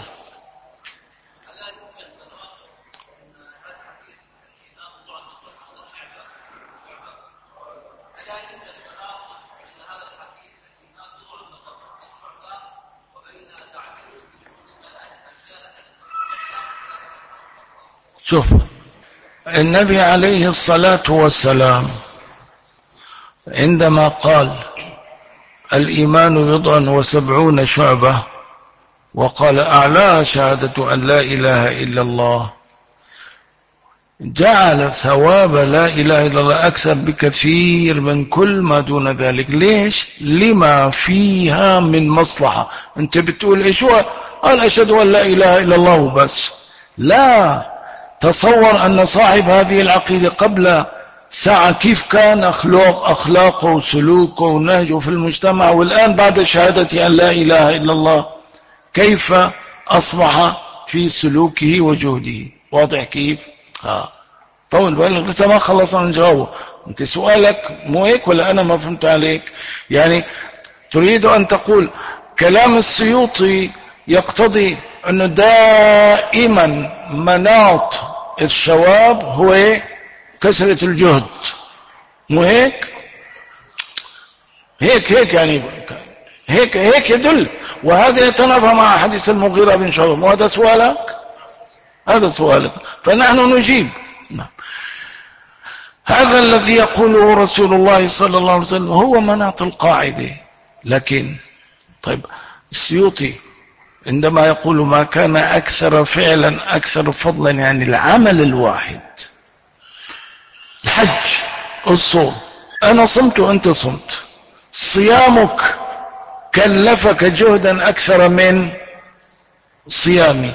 شوف، النبي عليه الصلاة والسلام عندما قال الإيمان 70 شعبة وقال أعلاها شهادة أن لا إله إلا الله جعل ثواب لا إله إلا الله أكثر بكثير من كل ما دون ذلك. ليش؟ لما فيها من مصلحة. أنت بتقول إيش هو قال أشهد أن لا إله إلا الله وبس. لا، تصور أن صاحب هذه العقيدة قبل ساعة كيف كان أخلاقه وسلوكه ونهجه في المجتمع، والآن بعد شهادة أن لا إله إلا الله كيف أصبح في سلوكه وجهده. واضح كيف؟ طول بالك لسه ما خلصنا من جوابه. انت سؤالك مو هيك ولا أنا ما فهمت عليك؟ يعني تريد أن تقول كلام السيوطي يقتضي أنه دائما مناط الثواب هو كسرة الجهد، مو هيك؟ هيك يعني هيك يدل، وهذا يتنافى مع حديث المغيرة بن شعبة. وهذا سؤالك، هذا سؤالك، فنحن نجيب. هذا الذي يقوله رسول الله صلى الله عليه وسلم هو مناط القاعدة. لكن طيب السيوطي عندما يقول ما كان أكثر فعلا أكثر فضلا، يعني العمل الواحد، الحج، الصوم، أنا صمت وأنت صمت، صيامك كلفك جهدا أكثر من صيامي،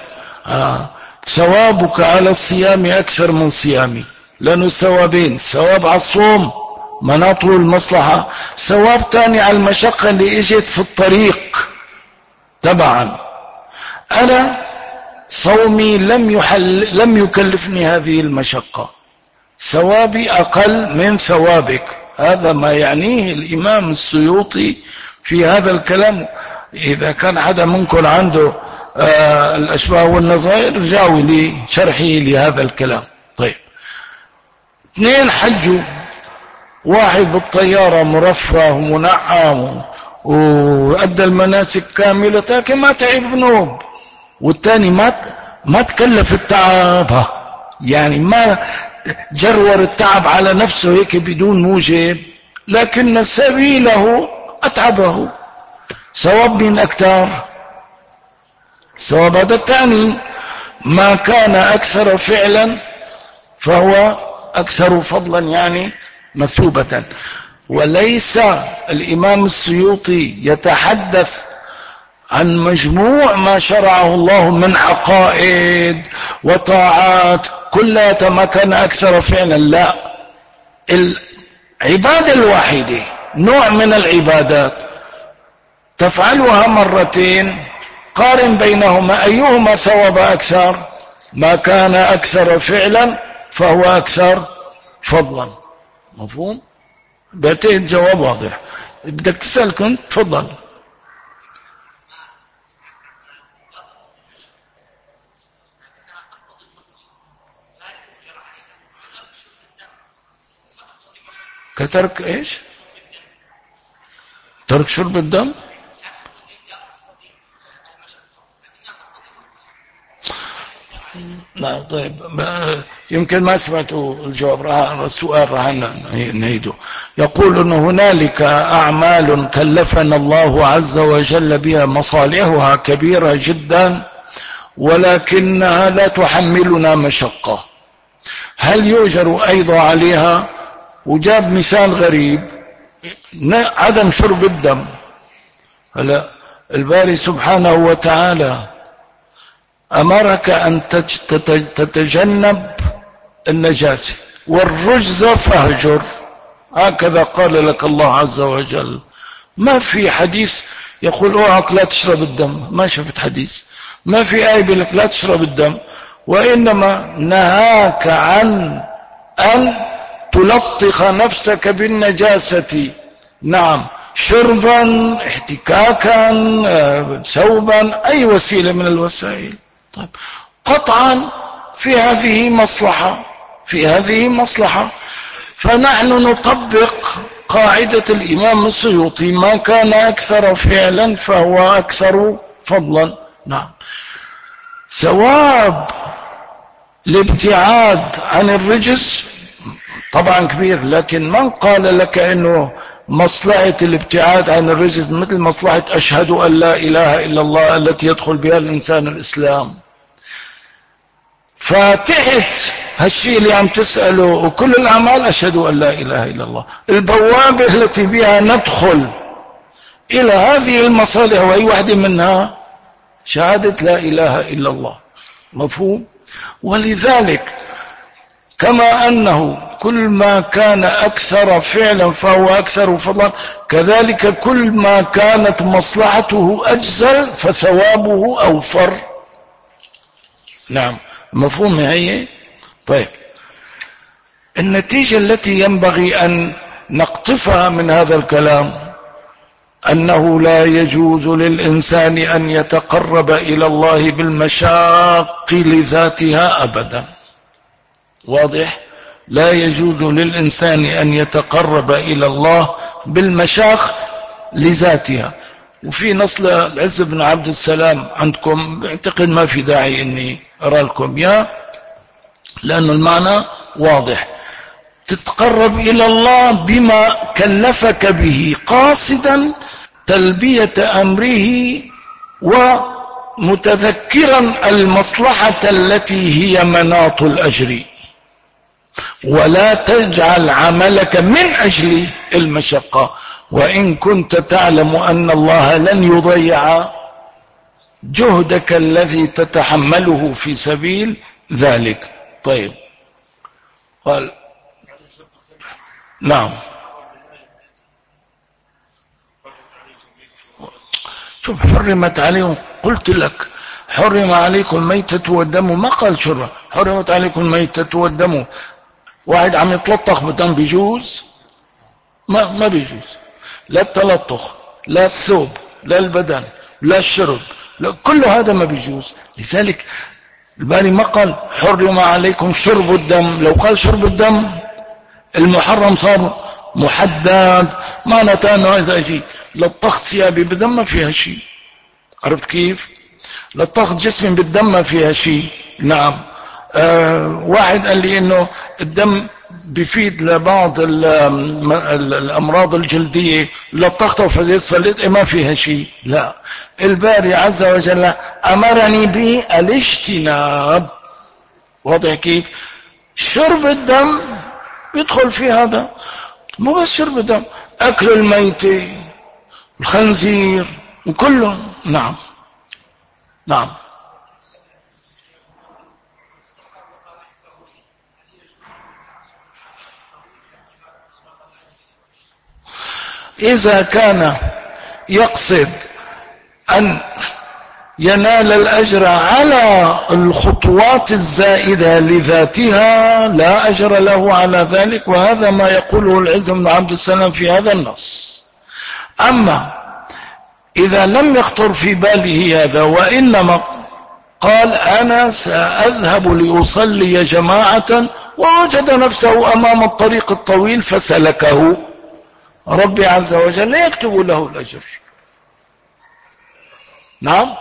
ثوابك على الصيام أكثر من صيامي، لأنه ثوابين، ثواب على الصوم مناطه المصلحة، ثواب تاني على المشقة اللي اجت في الطريق تبعا. أنا صومي لم يكلفني هذه المشقة، ثوابي أقل من ثوابك. هذا ما يعنيه الإمام السيوطي في هذا الكلام. إذا كان حدا منكم عنده الأشباه والنظائر رجعوا لي شرحه لهذا الكلام. طيب، اثنين حجوا، واحد بالطيارة مرفه ومنعم وأدى المناسك كاملة لكن ما تعب بنوب، والثاني ما تكلف التعب، يعني ما جرور التعب على نفسه هيك بدون موجب، لكن سبيله أتعبه. ثواب من أكثر؟ ثواب هذا الثاني. ما كان أكثر فعلا فهو أكثر فضلا، يعني مثوبة. وليس الإمام السيوطي يتحدث عن مجموع ما شرعه الله من عقائد وطاعات كلها ما كان أكثر فعلا، لا، العبادة الواحدة نوع من العبادات تفعلها مرتين، قارن بينهما أيهما ثواب أكثر؟ ما كان أكثر فعلا فهو أكثر فضلا. مفهوم؟ بعتقد الجواب واضح. بدك تسأل كنت تفضل. كترك ايش؟ ترك شرب الدم؟ لا طيب، يمكن ما سمعتوا الجواب، السؤال راح نعيده. يقول ان هنالك اعمال كلفنا الله عز وجل بها مصالحها كبيرة جدا ولكنها لا تحملنا مشقة، هل يؤجر ايضا عليها؟ وجاب مثال غريب، عدم شرب الدم. هلا الباري سبحانه وتعالى أمرك أن تتجنب النجاسة، والرجز فاهجر، هكذا قال لك الله عز وجل. ما في حديث يقول اوعك لا تشرب الدم، ما شفت حديث، ما في آية بلك لا تشرب الدم، وإنما نهاك عن أن تلطخ نفسك بالنجاسة. نعم، شربا، احتكاكا، ثوبا، أي وسيلة من الوسائل. طيب، قطعا في هذه مصلحة، في هذه مصلحة، فنحن نطبق قاعدة الإمام السيوطي ما كان أكثر فعلا فهو أكثر فضلا. نعم، ثواب الابتعاد عن الرجس طبعا كبير، لكن من قال لك انه مصلحة الابتعاد عن الرجس مثل مصلحة اشهد ان لا اله الا الله التي يدخل بها الانسان الاسلام؟ فتحت هالشيء اللي عم تسأله وكل الاعمال اشهد ان لا اله الا الله، البوابة التي بها ندخل الى هذه المصالح، واي واحدة منها شهادة لا إله إلا الله. مفهوم؟ ولذلك كما أنه كل ما كان أكثر فعلا فهو أكثر فضلا، كذلك كل ما كانت مصلحته أجزل فثوابه أوفر. نعم، مفهوم هي؟ طيب، النتيجة التي ينبغي أن نقطفها من هذا الكلام أنه لا يجوز للإنسان أن يتقرب إلى الله بالمشاق لذاتها أبدا. واضح؟ لا يجوز للإنسان أن يتقرب إلى الله بالمشاق لذاتها. وفي نص العز بن عبد السلام عندكم، اعتقد ما في داعي أني أرى لكم إياه لأن المعنى واضح. تتقرب إلى الله بما كلفك به قاصدا تلبية أمره ومتذكرا المصلحة التي هي مناط الأجر، ولا تجعل عملك من أجل المشقة، وإن كنت تعلم أن الله لن يضيع جهدك الذي تتحمله في سبيل ذلك. طيب، قال نعم. شوف، حرمت عليهم، قلت لك حرم عليكم الميتة والدم، ما قال شرب، حرمت عليكم الميتة والدم. واحد عم يتلطخ بالدم بيجوز؟ ما بيجوز، لا التلطخ، لا الثوب، لا البدن، لا الشرب، لا، كل هذا ما بيجوز. لذلك الباري ما قال حرم عليكم شرب الدم. لو قال شرب الدم المحرم صار محدد، معناته انه اذا اجي لطخت ثيابي بالدم ما فيها شيء. عرفت كيف؟ لطخت جسمي بالدم ما فيها شيء. نعم. واحد قال لي انه الدم بيفيد لبعض الامراض الجلديه، لطخته وفزيت صليت، ما فيها شيء. لا، الباري عز وجل امرني بالاجتناب. واضح كيف؟ شرب الدم بيدخل في هذا، مو بس شرب الدم، اكل الميتة، الخنزير وكله. نعم نعم. إذا كان يقصد أن ينال الأجر على الخطوات الزائدة لذاتها لا أجر له على ذلك، وهذا ما يقوله العز بن عبد السلام في هذا النص. أما إذا لم يخطر في باله هذا، وإنما قال أنا سأذهب لأصلي جماعة، ووجد نفسه أمام الطريق الطويل فسلكه، ربي عز وجل لا يكتب له الأجر. نعم،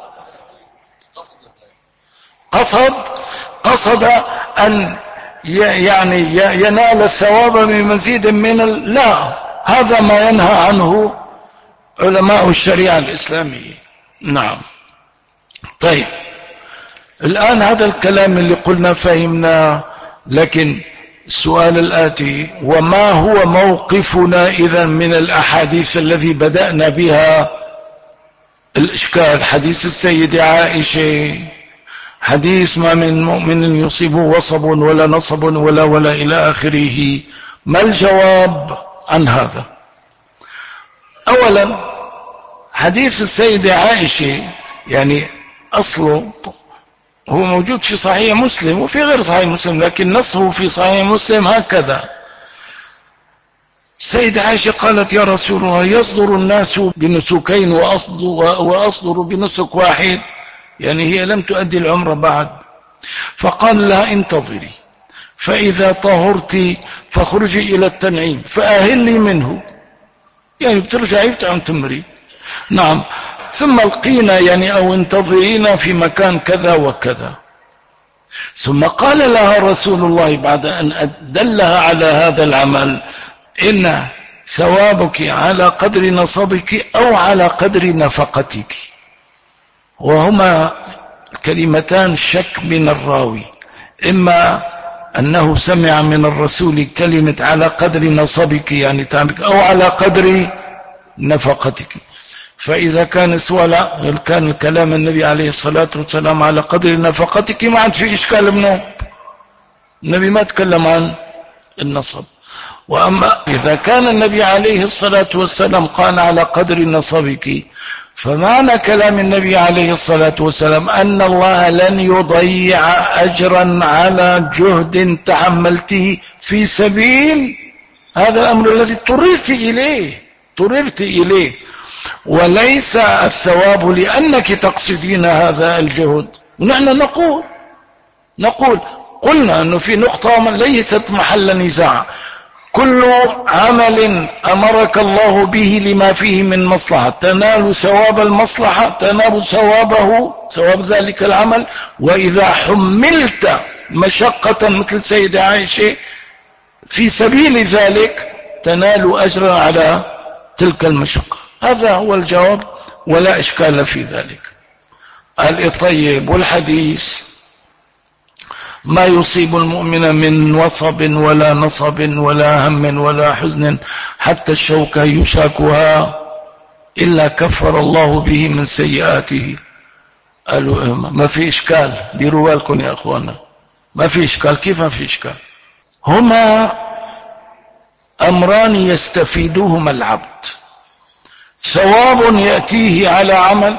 قصد أن يعني ينال الثواب بمزيد من لا، هذا ما ينهى عنه علماء الشريعة الإسلامية. نعم. طيب، الآن هذا الكلام اللي قلنا فهمناه، لكن السؤال الآتي: وما هو موقفنا إذن من الأحاديث الذي بدأنا بها الإشكال؟ حديث السيدة عائشة، حديث ما من مؤمن يصيبه وصب ولا نصب ولا إلى آخره. ما الجواب عن هذا؟ أولا، حديث السيدة عائشة يعني أصله هو موجود في صحيح مسلم وفي غير صحيح مسلم، لكن نصه في صحيح مسلم هكذا: السيدة عائشة قالت: يا رسول الله، يصدر الناس بنسكين وأصدر بنسك واحد، يعني هي لم تؤدي العمرة بعد. فقال لها: انتظري، فإذا طهرت فاخرجي إلى التنعيم فأهلي منه، يعني بترجعي بتعتمري. نعم. ثم القينا يعني أو انتظرينا في مكان كذا وكذا. ثم قال لها رسول الله بعد أن دلها على هذا العمل: إن ثوابك على قدر نصبك أو على قدر نفقتك. وهما كلمتان شك من الراوي، إما أنه سمع من الرسول كلمة على قدر نصبك يعني تعبك، أو على قدر نفقتك. فإذا كان سؤال كان كلام النبي عليه الصلاة والسلام على قدر نفقتك ما عاد في إشكال منه، النبي ما تكلم عن النصب. وأما إذا كان النبي عليه الصلاة والسلام قال على قدر نصبك، فمعنى كلام النبي عليه الصلاة والسلام أن الله لن يضيع أجرا على جهد تحملته في سبيل هذا الأمر الذي اضطررت إليه، وليس الثواب لأنك تقصدين هذا الجهد. ونحن نقول قلنا أنه في نقطة ليست محل نزاع، كل عمل أمرك الله به لما فيه من مصلحة تنال ثواب المصلحة، تنال ثواب ذلك العمل. وإذا حملت مشقة مثل سيدة عائشة في سبيل ذلك تنال أجرا على تلك المشقة. هذا هو الجواب ولا إشكال في ذلك. الطيب والحديث ما يصيب المؤمن من وصب ولا نصب ولا هم ولا حزن حتى الشوكة يشاكها إلا كفر الله به من سيئاته. قالوا ما في إشكال، ديروا بالكم يا أخوانا، ما في إشكال. كيف ما في إشكال؟ هما أمران يستفيدهما العبد، ثواب يأتيه على عمل،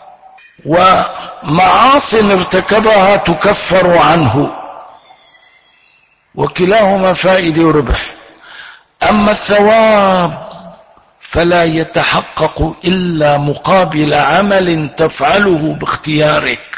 ومعاصٍ ارتكبها تكفر عنه، وكلاهما فائدة وربح. أما الثواب فلا يتحقق إلا مقابل عمل تفعله باختيارك،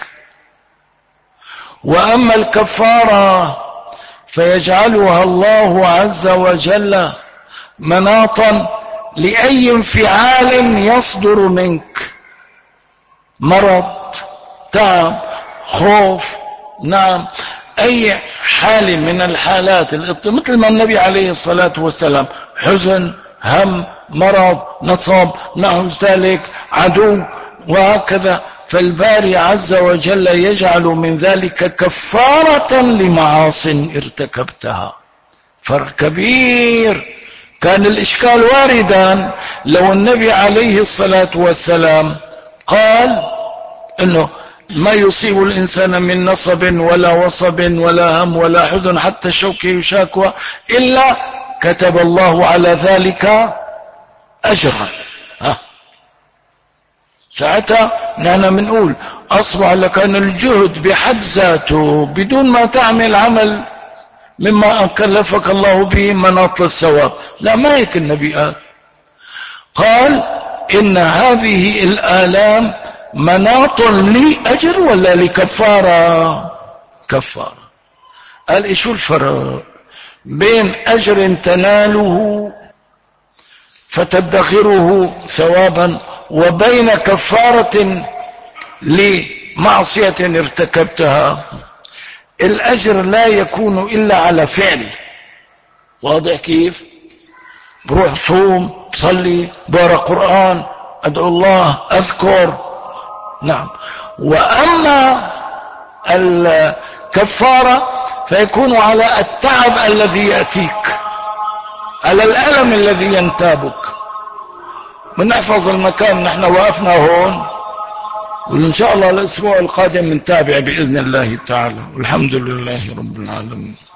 وأما الكفارة فيجعلها الله عز وجل مناطا لأي انفعال يصدر منك، مرض، تعب، خوف، نعم، أي حال من الحالات مثل ما النبي عليه الصلاة والسلام حزن، هم، مرض، نصب، نحو ذلك، عدو، وهكذا. فالباري عز وجل يجعل من ذلك كفارة لمعاصٍ ارتكبتها. فرق كبير. كان الإشكال واردا لو النبي عليه الصلاة والسلام قال إنه ما يصيب الإنسان من نصب ولا وصب ولا هم ولا حزن حتى الشوك يشاكوا إلا كتب الله على ذلك أجرا. ساعتها نحن بنقول أصبح لك أن الجهد بحد ذاته بدون ما تعمل عمل مما كلفك الله به مناط الثواب. لا، ما هيك النبي قال إن هذه الآلام مناط لأجر ولا لكفارة؟ كفارة. قال إيشو الفرق بين أجر تناله فتدخره ثوابا وبين كفارة لمعصية ارتكبتها؟ الأجر لا يكون إلا على فعل، واضح كيف؟ بروح صوم، بصلي، بقرأ قرآن، أدعو الله، أذكر، نعم. وأما الكفارة فيكون على التعب الذي يأتيك، على الألم الذي ينتابك. بنحفظ المكان، نحن وقفنا هون، وإن شاء الله الأسبوع القادم نتابع بإذن الله تعالى، والحمد لله رب العالمين.